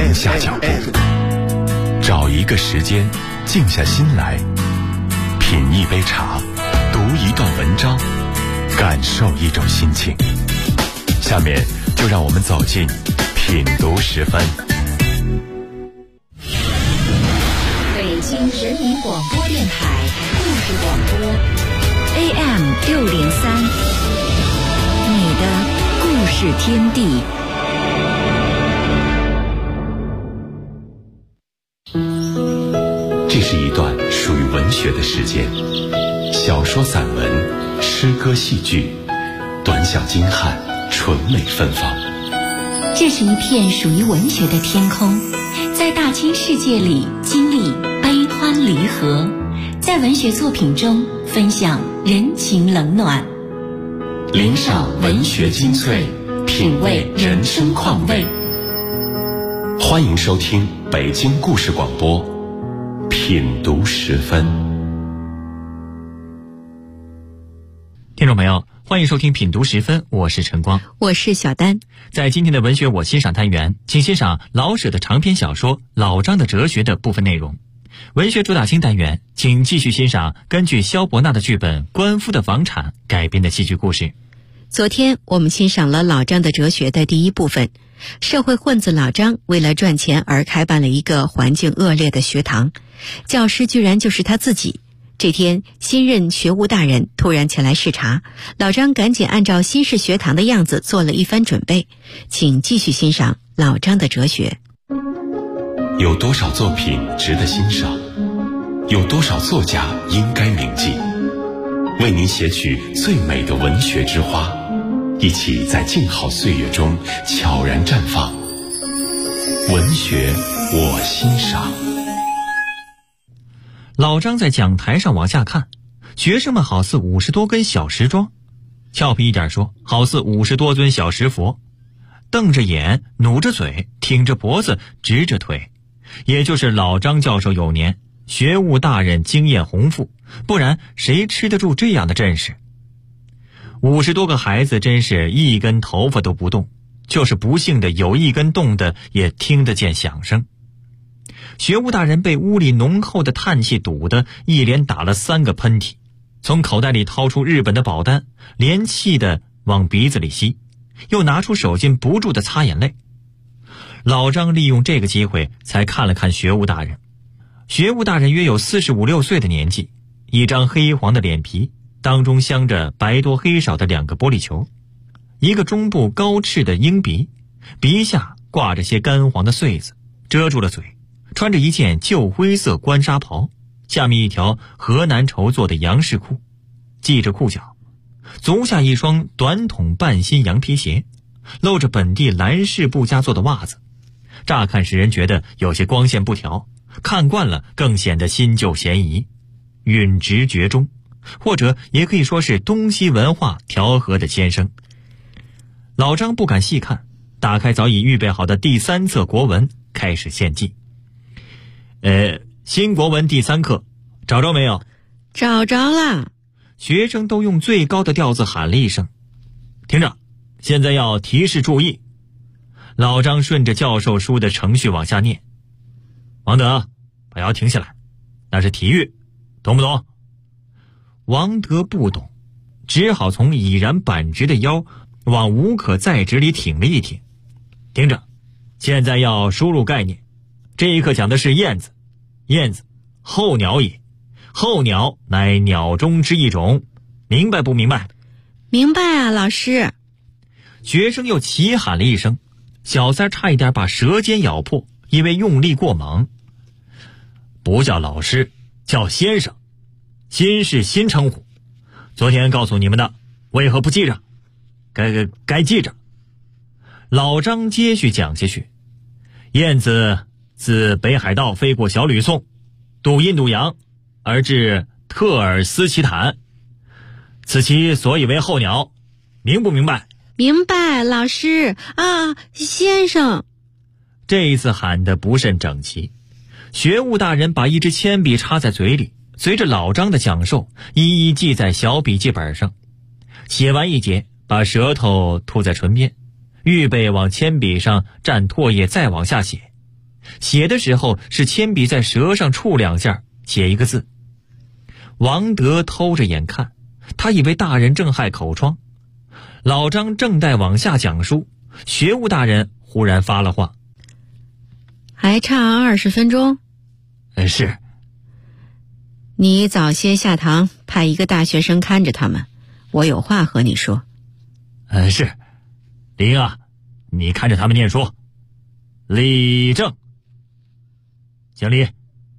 停下脚步，找一个时间，静下心来，品一杯茶，读一段文章，感受一种心情。下面就让我们走进品读时分。 北京人民广播电台故事广播 AM603，你的故事天地。 这是一段属于文学的时间，小说、散文、诗歌、戏剧，短小精悍，纯美芬芳。 这是一片属于文学的天空，在大千世界里经历悲欢离合，在文学作品中分享人情冷暖， 领赏文学精粹，品味人生况味。欢迎收听北京故事广播品读时分。 听众朋友，欢迎收听品读时分，我是陈光， 我是小丹。 在今天的文学我欣赏单元，请欣赏老舍的长篇小说《老张的哲学》的部分内容。文学主打星单元，请继续欣赏根据萧伯纳的剧本《官夫的房产》改编的戏剧故事。 昨天我们欣赏了老张的哲学的第一部分，社会混子老张为了赚钱而开办了一个环境恶劣的学堂，教师居然就是他自己。这天，新任学务大人突然前来视察，老张赶紧按照新式学堂的样子做了一番准备。请继续欣赏老张的哲学。 有多少作品值得欣赏？有多少作家应该铭记？为您写取最美的文学之花，一起在静好岁月中悄然绽放。文学我欣赏。 老张在讲台上往下看，学生们好似50多根小石桩，俏皮一点说，好似50多尊小石佛，瞪着眼，努着嘴，挺着脖子，直着腿。也就是老张教授有年，学务大人经验丰富，不然谁吃得住这样的阵势？50多个孩子真是一根头发都不动，就是不幸的有一根动的也听得见响声。学务大人被屋里浓厚的叹气堵得一连打了3个喷嚏，从口袋里掏出日本的保单，连气的往鼻子里吸，又拿出手巾不住的擦眼泪。老张利用这个机会才看了看学务大人。学务大人约有45、6岁的年纪，一张黑黄的脸皮，当中镶着白多黑少的2个玻璃球，一个中部高赤的鹰鼻，鼻下挂着些干黄的穗子，遮住了嘴，穿着一件旧灰色官纱袍，下面一条河南绸做的洋式裤，系着裤脚，足下一双短筒半新羊皮鞋，露着本地兰氏布家做的袜子，乍看使人觉得有些光线不调，看惯了更显得新旧嫌疑，允直绝中，或者也可以说是东西文化调和的先生。老张不敢细看，打开早已预备好的第3册国文，开始献计。新国文第3课，找着没有？ 找着了。 学生都用最高的调子喊了一声。听着，现在要提示注意。老张顺着教授书的程序往下念。王德，把腰停下来，那是体育，懂不懂？王德不懂，只好从已然板直的腰往无可再直里挺了一挺。听着，现在要输入概念。这一课讲的是燕子，燕子，候鸟也，候鸟乃鸟中之一种，明白不明白？ 明白啊，老师。 学生又齐喊了一声，小三差一点把舌尖咬破，因为用力过猛。不叫老师，叫先生，新是新称呼。昨天告诉你们的，为何不记着？该记着。老张接续讲下去。燕子自北海道飞过小吕宋，渡印度洋，而至特尔斯奇坦，此其所以为候鸟，明不明白？ 明白，老师啊，先生。 这一次喊得不甚整齐，学务大人把一支铅笔插在嘴里，随着老张的讲授，一一记在小笔记本上。写完一节，把舌头吐在唇边，预备往铅笔上蘸唾液再往下写。 写的时候是铅笔在舌上触2下，写一个字。王德偷着眼看，他以为大人正害口疮。老张正待往下讲述，学务大人忽然发了话： 还差20分钟？ 是。 你早些下堂，派一个大学生看着他们，我有话和你说。 是。林啊，你看着他们念书。立正。行礼。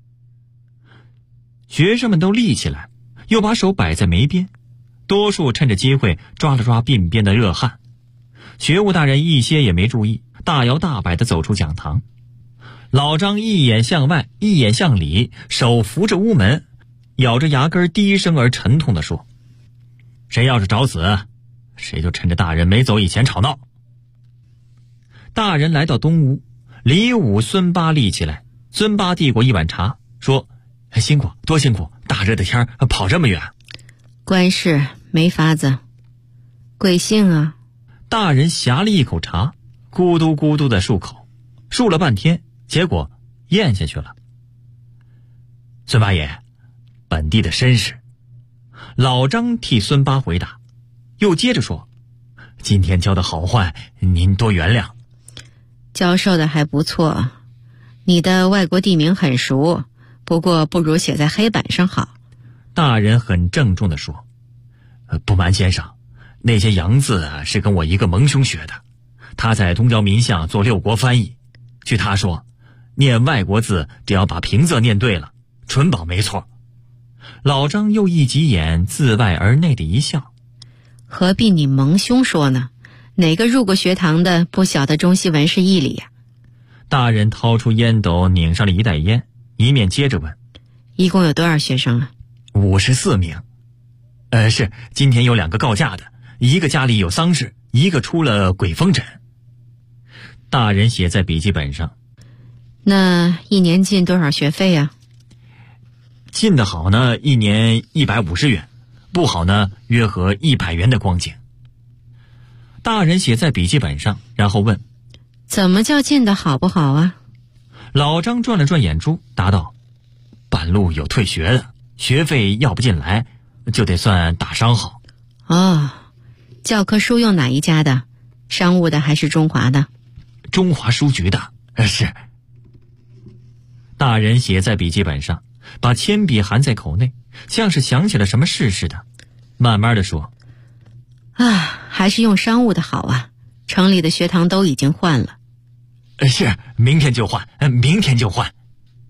学生们都立起来，又把手摆在眉边，多数趁着机会抓了抓鬓边的热汗。学务大人一些也没注意，大摇大摆地走出讲堂。老张一眼向外，一眼向里，手扶着屋门，咬着牙根，低声而沉痛地说：谁要是找死，谁就趁着大人没走以前吵闹。大人来到东屋，李武、孙八立起来，孙八递过一碗茶，说：辛苦，多辛苦，大热的天跑这么远。 官事没法子。贵姓啊？ 大人呷了一口茶，咕嘟咕嘟的漱口，漱了半天，结果咽下去了。孙八爷，本地的绅士。老张替孙八回答，又接着说：今天教的好坏，您多原谅。 教授的还不错，你的外国地名很熟，不过不如写在黑板上好。 大人很郑重地说：不瞒先生，那些洋字是跟我一个盟兄学的，他在东郊民巷做6国翻译。据他说，念外国字只要把平仄念对了，准保没错。老张又一挤眼，自外而内的一笑： 何必你盟兄说呢？哪个入过学堂的不晓得中西文是义理呀？ 大人掏出烟斗，拧上了一袋烟，一面接着问： 一共有多少学生啊 ？54名。是，今天有2个告假的，一个家里有丧事，一个出了鬼风疹。大人写在笔记本上。 那一年进多少学费呀？ 进得好呢，一年150元，不好呢，约合100元的光景。大人写在笔记本上，然后问： 怎么叫进得好不好啊？ 老张转了转眼珠，答道：半路有退学的，学费要不进来，就得算打伤好。 哦，教科书用哪一家的？商务的还是中华的？ 中华书局的。是。大人写在笔记本上，把铅笔含在口内，像是想起了什么事似的，慢慢地说： 还是用商务的好啊，城里的学堂都已经换了。 是，明天就换，明天就换。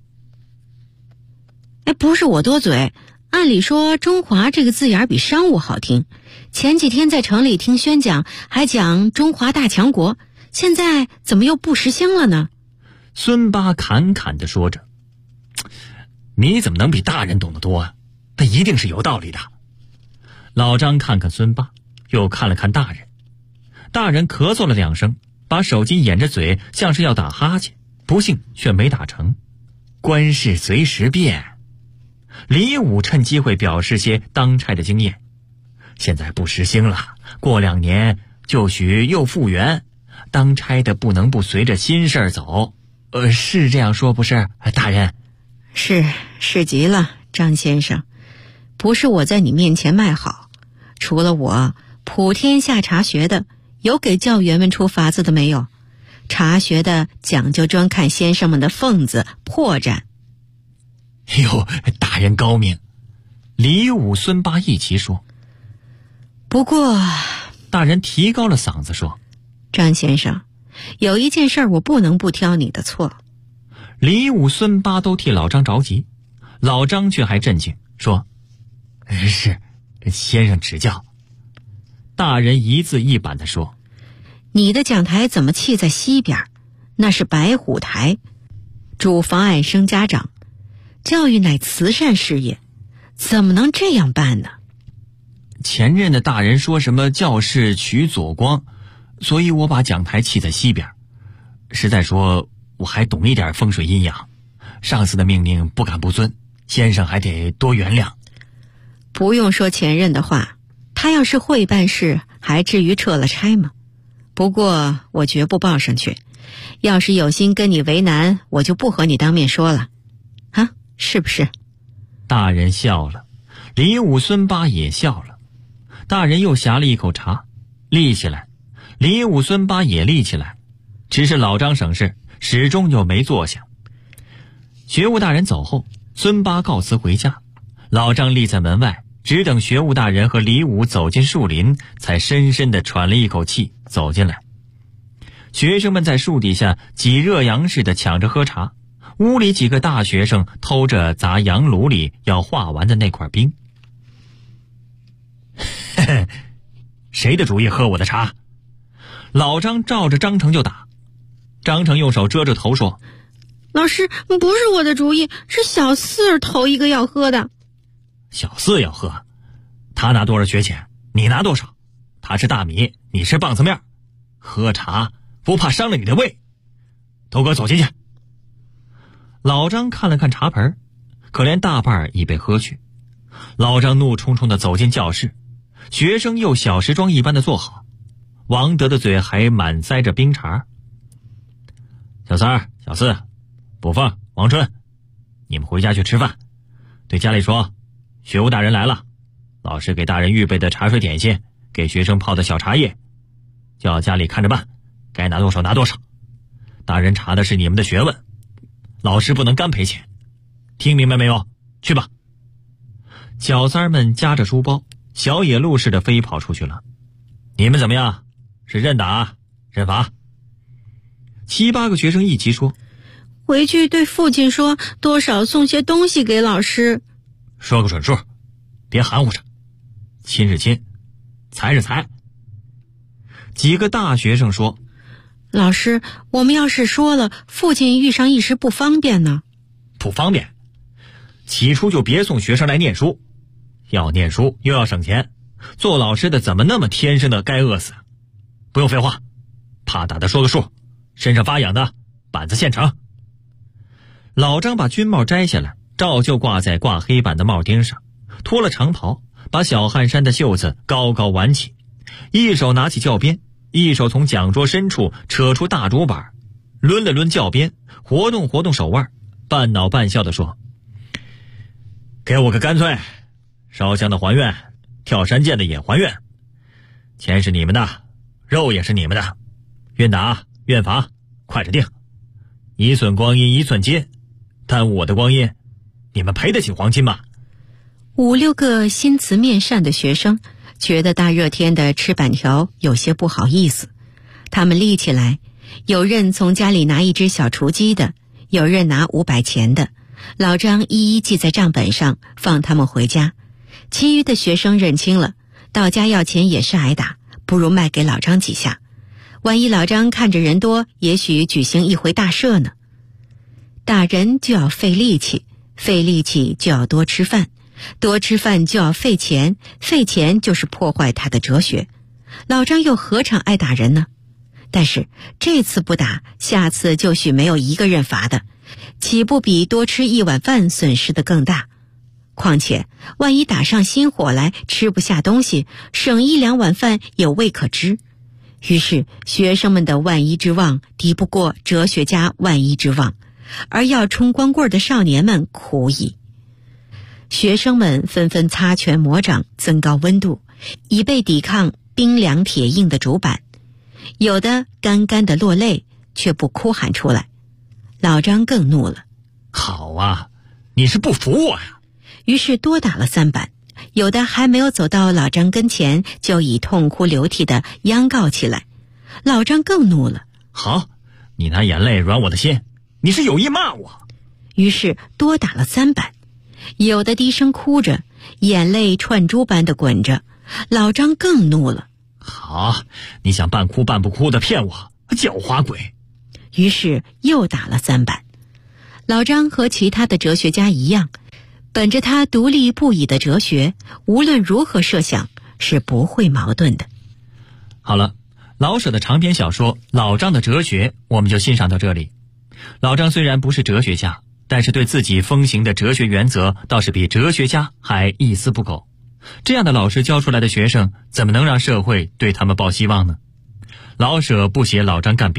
不是我多嘴，按理说中华这个字眼比商务好听，前几天在城里听宣讲还讲中华大强国，现在怎么又不识香了呢？ 孙八侃侃地说着：你怎么能比大人懂得多啊？那一定是有道理的。老张看看孙八，又看了看大人。大人咳嗽了2声，把手机掩着嘴，像是要打哈欠，不幸却没打成。官事随时变。李武趁机会表示些当差的经验：现在不时兴了，过2年就许又复原，当差的不能不随着新事儿走。是这样说不是，大人？ 是极了，张先生。不是我在你面前卖好，除了我，普天下茶学的有给教员们出法子的没有？茶学的讲究专看先生们的缝子破绽。 哟，大人高明。李武、孙八一齐说。 不过， 大人提高了嗓子说： 张先生，有一件事我不能不挑你的错。 李武、孙八都替老张着急，老张却还镇静说：是，先生指教。大人一字一板地说： 你的讲台怎么砌在西边？那是白虎台，主妨碍生家长。教育乃慈善事业，怎么能这样办呢？ 前任的大人说什么教室取左光，所以我把讲台砌在西边。实在说，我还懂一点风水阴阳，上司的命令不敢不遵，先生还得多原谅。 不用说前任的话，他要是会办事，还至于撤了差吗？不过我绝不报上去， 要是有心跟你为难，我就不和你当面说了。啊，是不是？ 大人笑了，李武、孙八也笑了。大人又呷了一口茶，立起来。李武、孙八也立起来，只是老张省事，始终又没坐下。学务大人走后，孙八告辞回家，老张立在门外，只等学务大人和李武走进树林，才深深地喘了一口气走进来。学生们在树底下挤热羊似的抢着喝茶，屋里几个大学生偷着砸羊炉里要化完的那块冰。谁的主意喝我的茶？老张照着张成就打。张成用手遮着头说： 老师，不是我的主意，是小四头一个要喝的。 小四要喝？他拿多少学钱？你拿多少？他吃大米，你吃棒子面，喝茶不怕伤了你的胃？都给我走进去。老张看了看茶盆，可怜大半已被喝去。老张怒冲冲地走进教室，学生又小时装一般的坐好，王德的嘴还满塞着冰碴。小三、小四、卜凤、王春，你们回家去吃饭，对家里说学务大人来了，老师给大人预备的茶水点心，给学生泡的小茶叶，叫家里看着办，该拿多少拿多少。大人查的是你们的学问，老师不能干赔钱，听明白没有？去吧。小三们夹着书包，小野鹿似的飞跑出去了。你们怎么样？是认打认罚？7、8个学生一齐说： 回去对父亲说，多少送些东西给老师。 说个准数，别含糊着，亲是亲，财是财。几个大学生说： 老师，我们要是说了，父亲遇上一时不方便呢。 不方便？起初就别送学生来念书，要念书又要省钱，做老师的怎么那么天生的该饿死？不用废话，怕打的说个数，身上发痒的板子现成。老张把军帽摘下来，照旧挂在挂黑板的帽钉上，脱了长袍，把小汗衫的袖子高高挽起，一手拿起教鞭，一手从讲桌深处扯出大竹板，抡了抡教鞭，活动活动手腕，半恼半笑地说：给我个干脆，烧香的还愿，跳山涧的也还愿，钱是你们的，肉也是你们的，愿打愿罚，快着定，一寸光阴一寸金，耽误我的光阴，你们赔得起黄金吗 ？5、6个心慈面善的学生觉得大热天的吃板条有些不好意思，他们立起来，有人从家里拿一只小雏鸡的，有人拿500钱的，老张一一记在账本上，放他们回家。其余的学生认清了，到家要钱也是挨打，不如卖给老张几下。万一老张看着人多，也许举行一回大赦呢。打人就要费力气，费力气就要多吃饭，多吃饭就要费钱，费钱就是破坏他的哲学。老张又何尝爱打人呢？但是这次不打，下次就许没有一个认罚的，岂不比多吃1碗饭损失的更大？况且万一打上心火来，吃不下东西，省1、2碗饭也未可知。于是学生们的万一之望敌不过哲学家万一之望，而要冲光棍的少年们苦矣。学生们纷纷擦拳磨掌，增高温度，以备抵抗冰凉铁硬的竹板。有的干干的落泪，却不哭喊出来。老张更怒了： 好啊，你是不服我呀！ 于是多打了3板，有的还没有走到老张跟前，就已痛哭流涕地央告起来。老张更怒了： 好，你拿眼泪软我的心，你是有意骂我。 于是多打了3板，有的低声哭着，眼泪串珠般的滚着。老张更怒了： 好，你想半哭半不哭的骗我，狡猾鬼。 于是又打了3板。老张和其他的哲学家一样，本着他独立不已的哲学，无论如何设想是不会矛盾的。 好了，老舍的长篇小说《老张的哲学》我们就欣赏到这里。老张虽然不是哲学家，但是对自己风行的哲学原则倒是比哲学家还一丝不苟。这样的老师教出来的学生，怎么能让社会对他们抱希望呢？老舍不写老张干别的，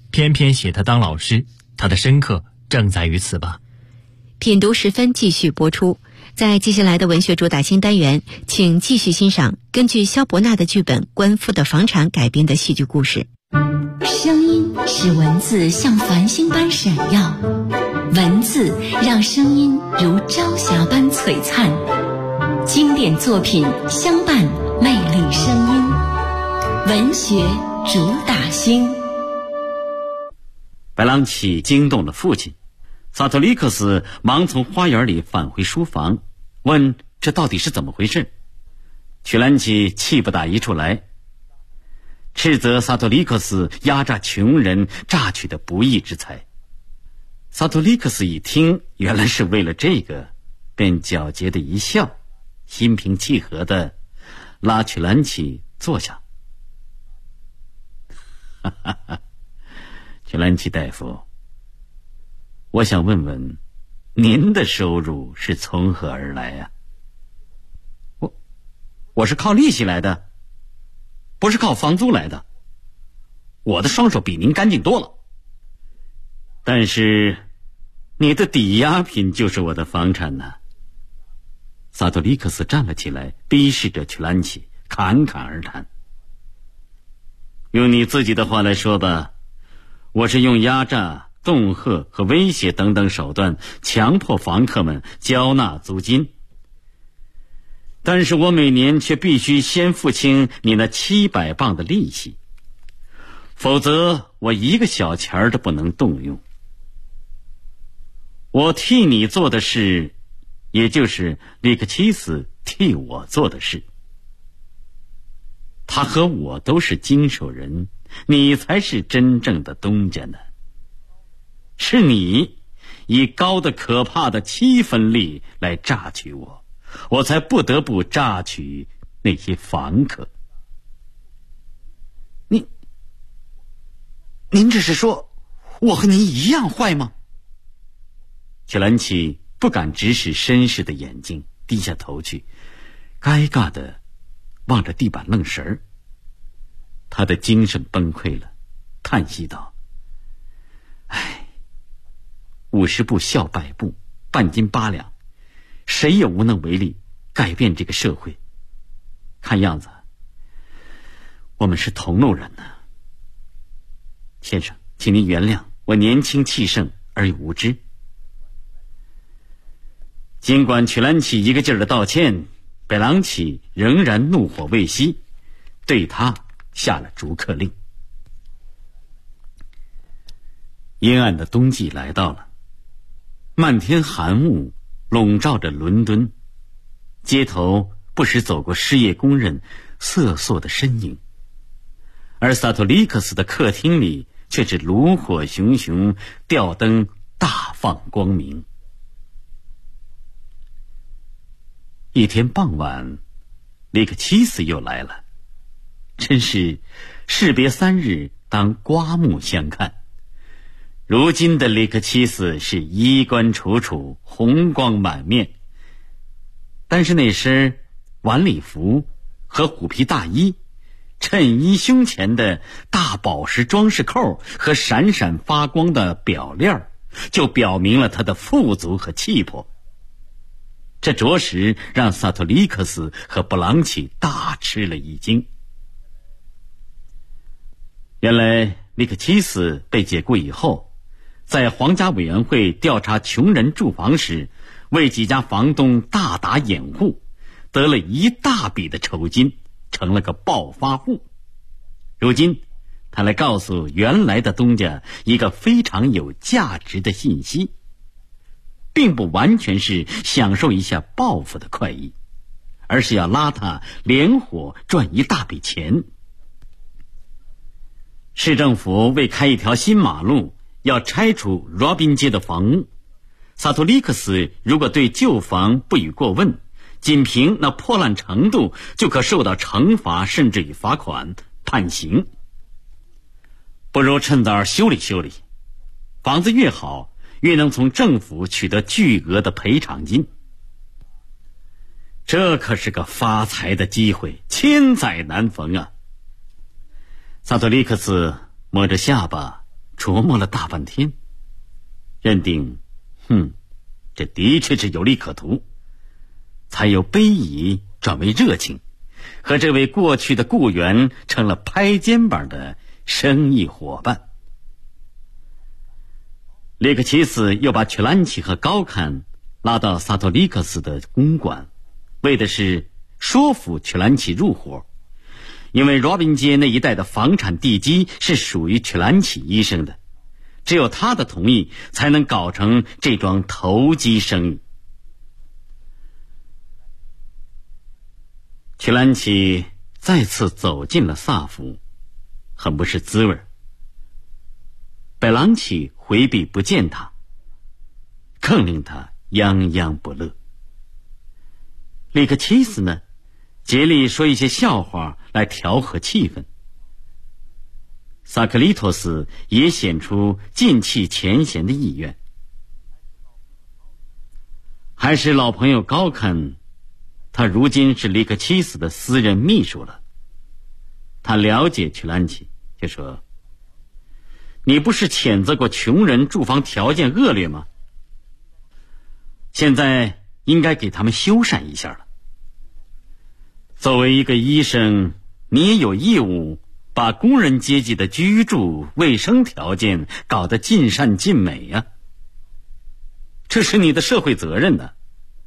偏偏写他当老师，他的深刻正在于此吧。 品读时分继续播出，在接下来的文学主打新单元，请继续欣赏根据萧伯纳的剧本《官夫的房产》改编的戏剧故事。 声音使文字像繁星般闪耀，文字让声音如朝霞般璀璨。经典作品相伴，魅力声音，文学主打星。 白朗奇惊动了父亲，萨托利克斯忙从花园里返回书房，问这到底是怎么回事。曲兰奇气不打一处来，斥责萨托利克斯压榨穷人，榨取的不义之财。萨托利克斯一听原来是为了这个，便皎洁的一笑，心平气和的拉曲兰奇坐下。哈哈哈，曲兰奇大夫，我想问问，您的收入是从何而来呀？我是靠利息来的，不是靠房租来的。我的双手比您干净多了。但是，你的抵押品就是我的房产呢。萨托利克斯站了起来，逼视着曲兰奇，侃侃而谈。用你自己的话来说吧，我是用压榨、恫吓和威胁等等手段强迫房客们交纳租金，但是我每年却必须先付清你那700磅的利息，否则我一个小钱儿都不能动用。我替你做的事，也就是利克奇斯替我做的事。他和我都是经手人，你才是真正的东家呢。是你以高的可怕的7分利来榨取我，我才不得不榨取那些房客。您这是说我和您一样坏吗？曲兰奇不敢直视绅士的眼睛，低下头去，尴尬的望着地板愣神儿。他的精神崩溃了，叹息道：唉，50步笑100步，半斤8两，谁也无能为力改变这个社会。看样子我们是同路人呢。先生，请您原谅我年轻气盛而又无知。尽管曲兰奇一个劲儿的道歉，白朗奇仍然怒火未熄，对他下了逐客令。阴暗的冬季来到了，漫天寒雾笼罩着伦敦，街头不时走过失业工人瑟缩的身影，而萨托利克斯的客厅里却是炉火熊熊，吊灯大放光明。一天傍晚，利克奇斯又来了，真是士别3日当刮目相看。如今的利克奇斯是衣冠楚楚，红光满面，但是那身晚礼服和虎皮大衣，衬衣胸前的大宝石装饰扣和闪闪发光的表链，就表明了他的富足和气魄。这着实让萨托利克斯和布朗奇大吃了一惊。原来利克奇斯被解雇以后，在皇家委员会调查穷人住房时，为几家房东大打掩护，得了一大笔的酬金，成了个暴发户。如今他来告诉原来的东家一个非常有价值的信息，并不完全是享受一下报复的快意，而是要拉他连伙赚一大笔钱。市政府为开一条新马路，要拆除罗宾街的房屋。萨托利克斯如果对旧房不予过问，仅凭那破烂程度就可受到惩罚，甚至于罚款、判刑。不如趁早修理修理，房子越好，越能从政府取得巨额的赔偿金。这可是个发财的机会，千载难逢啊！萨托利克斯摸着下巴， 琢磨了大半天，认定这的确是有利可图，才由卑夷转为热情，和这位过去的雇员成了拍肩膀的生意伙伴。列克齐斯又把曲兰奇和高坎拉到萨托利克斯的公馆，为的是说服曲兰奇入伙，因为罗宾街那一带的房产地基是属于曲兰奇医生的，只有他的同意才能搞成这桩投机生意。曲兰奇再次走进了萨福，很不是滋味。贝朗奇回避不见他，更令他泱泱不乐。里克齐斯呢，竭力说一些笑话来调和气氛。萨克利托斯也显出尽弃前嫌的意愿。还是老朋友高肯，他如今是里克齐斯的私人秘书了。他了解曲兰奇，就说：“你不是谴责过穷人住房条件恶劣吗？现在应该给他们修缮一下了。作为一个医生，你也有义务把工人阶级的居住卫生条件搞得尽善尽美呀，这是你的社会责任的。”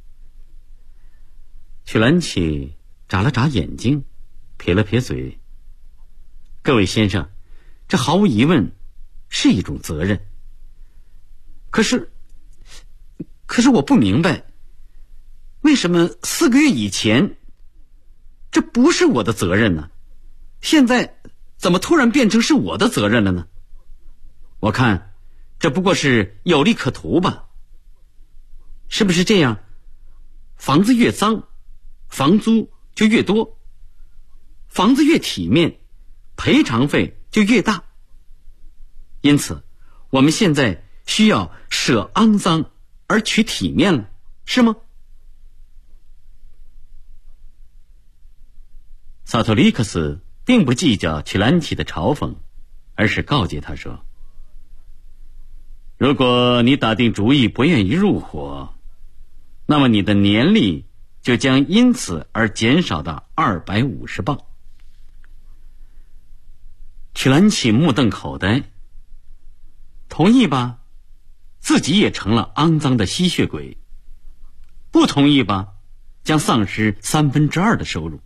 曲兰奇眨了眨眼睛，撇了撇嘴：“各位先生，这毫无疑问是一种责任。可是我不明白，为什么4个月以前这不是我的责任呢？现在怎么突然变成是我的责任了呢？我看这不过是有利可图吧？是不是这样？房子越脏，房租就越多；房子越体面，赔偿费就越大。因此我们现在需要舍肮脏而取体面了，是吗？萨托利克斯并不计较曲兰奇的嘲讽，而是告诫他说：“如果你打定主意不愿意入伙，那么你的年历就将因此而减少到250磅。”曲兰奇目瞪口呆，同意吧，自己也成了肮脏的吸血鬼；不同意吧，将丧失2/3的收入。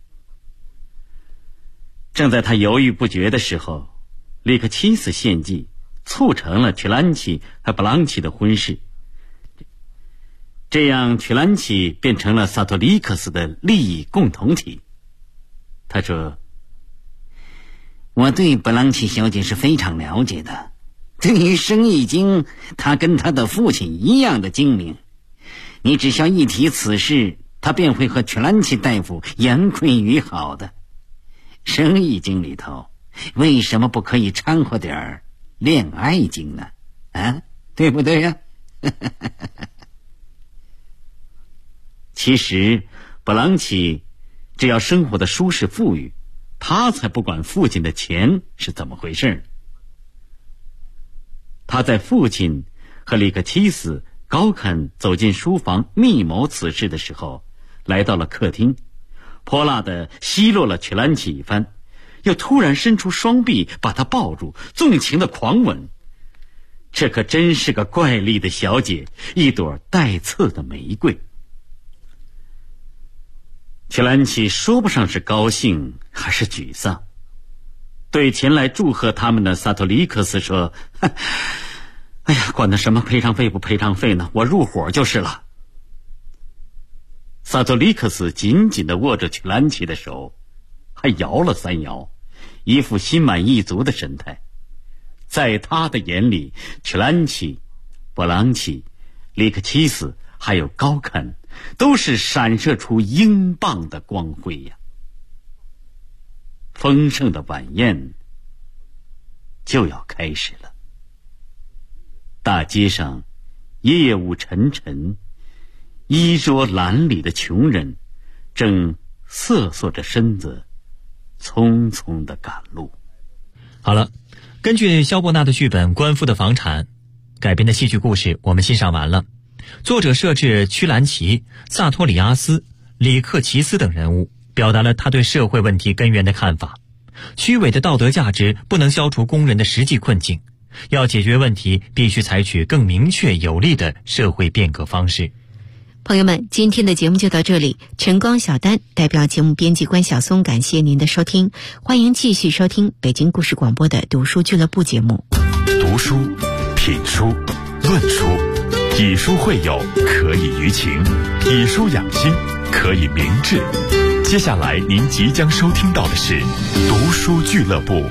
正在他犹豫不决的时候，里克齐斯献计，促成了曲兰奇和布朗奇的婚事。这样曲兰奇变成了萨托利克斯的利益共同体。他说：“我对布朗奇小姐是非常了解的，对于生意经，她跟她的父亲一样的精明。你只需要一提此事，她便会和曲兰奇大夫言归于好的。生意经里头，为什么不可以掺和点恋爱经呢？啊，对不对呀？”其实布朗奇只要生活的舒适富裕，他才不管父亲的钱是怎么回事。他在父亲和里克齐斯、高肯走进书房密谋此事的时候，来到了客厅，泼辣地奚落了曲兰奇一番，又突然伸出双臂把他抱住，纵情的狂吻。这可真是个怪丽的小姐，一朵带刺的玫瑰。曲兰奇说不上是高兴还是沮丧，对前来祝贺他们的萨托利克斯说：“哎呀，管他什么赔偿费不赔偿费呢，我入伙就是了。”萨托利克斯紧紧地握着曲兰奇的手，还摇了3摇，一副心满意足的神态。在他的眼里，曲兰奇、布朗奇、里克齐斯还有高肯都是闪射出英镑的光辉呀！丰盛的晚宴就要开始了。大街上夜雾沉沉，衣着褴褛的穷人正瑟缩着身子匆匆地赶路。 好了， 根据萧伯纳的剧本《官夫的房产》改编的戏剧故事我们欣赏完了。作者设置屈兰奇、萨托里阿斯、里克奇斯等人物，表达了他对社会问题根源的看法。虚伪的道德价值不能消除工人的实际困境，要解决问题必须采取更明确有力的社会变革方式。 朋友们，今天的节目就到这里。晨光小丹代表节目编辑关晓松，感谢您的收听。欢迎继续收听北京故事广播的读书俱乐部节目。 读书、品书、论书，以书会友，可以娱情；以书养心，可以明志。接下来您即将收听到的是读书俱乐部。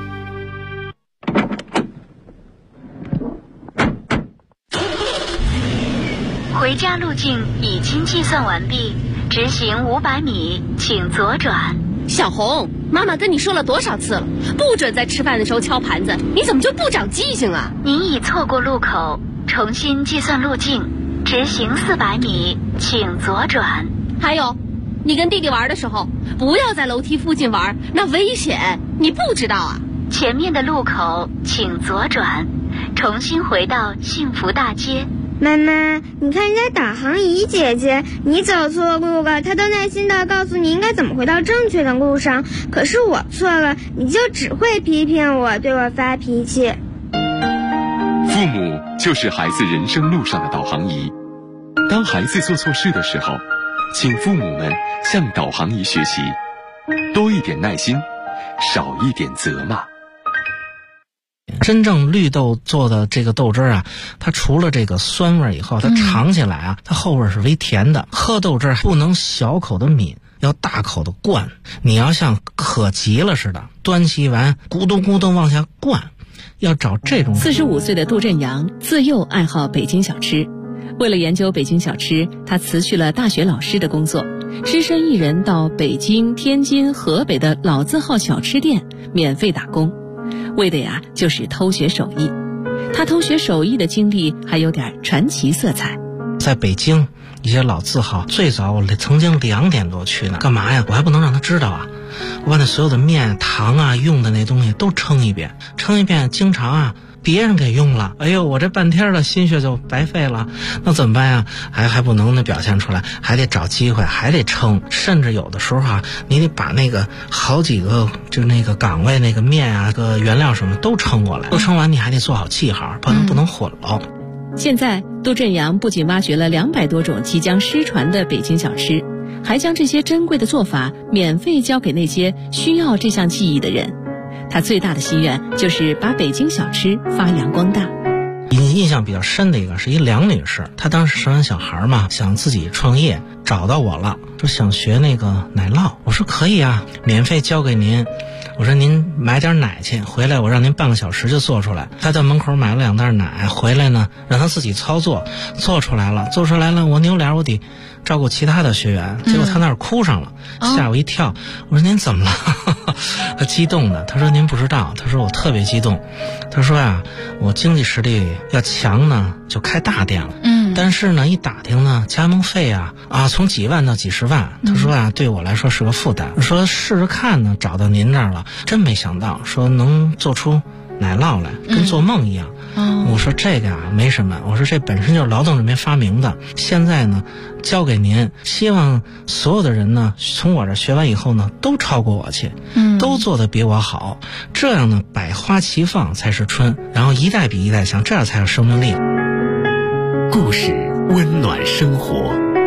回家路径已经计算完毕，直行500米，请左转。 小红，妈妈跟你说了多少次了，不准在吃饭的时候敲盘子，你怎么就不长记性啊？ 您已错过路口，重新计算路径，直行400米，请左转。 还有，你跟弟弟玩的时候，不要在楼梯附近玩，那危险，你不知道啊？ 前面的路口请左转，重新回到幸福大街。 妈妈，你看人家导航仪姐姐，你走错路了，她都耐心地告诉你应该怎么回到正确的路上，可是我错了，你就只会批评我，对我发脾气。 父母就是孩子人生路上的导航仪，当孩子做错事的时候，请父母们向导航仪学习，多一点耐心，少一点责骂。 真正绿豆做的这个豆汁啊，它除了这个酸味以后，它尝起来啊，它后味是微甜的。喝豆汁不能小口的抿，要大口的灌。你要像渴急了似的，端起完咕咚咕咚往下灌，要找这种。 45岁的杜振阳自幼爱好北京小吃，为了研究北京小吃，他辞去了大学老师的工作，只身一人到北京、天津、河北的老字号小吃店免费打工。为的呀，就是偷学手艺。他偷学手艺的经历还有点传奇色彩。 在北京一些老字号，最早我曾经2点多去呢，干嘛呀？我还不能让他知道啊！我把那所有的面、糖啊、用的那东西都称一遍，经常啊别人给用了，哎呦，我这半天的心血就白费了，那怎么办呀？还不能表现出来，还得找机会，还得称，甚至有的时候啊，你得把那个好几个就那个岗位那个面啊、个原料什么都称过来，都称完你还得做好记号，不能混了。 现在杜振阳不仅挖掘了200多种即将失传的北京小吃，还将这些珍贵的做法免费教给那些需要这项技艺的人。他最大的心愿就是把北京小吃发扬光大。 印象比较深的一个是一梁女士，她当时生完小孩嘛，想自己创业，找到我了，说想学那个奶酪。我说可以啊，免费教给您。我说您买点奶去，回来我让您半个小时就做出来。她到门口买了2袋奶，回来呢让她自己操作，做出来了，我扭脸我得照顾其他的学员，结果她那儿哭上了，吓我一跳。我说您怎么了？她激动的，她说您不知道，她说我特别激动。她说呀，我经济实力要强呢，就开大店了。但是呢，一打听呢，加盟费啊从几万到几十万。她说啊，对我来说是个负担。说试试看呢，找到您这儿了，真没想到说能做出奶酪来，跟做梦一样。我说这个没什么，我说这本身就是劳动人民发明的，现在呢交给您，希望所有的人呢从我这学完以后呢都超过我去，都做得比我好，这样呢百花齐放才是春，然后一代比一代强，这样才有生命力。 故事温暖生活。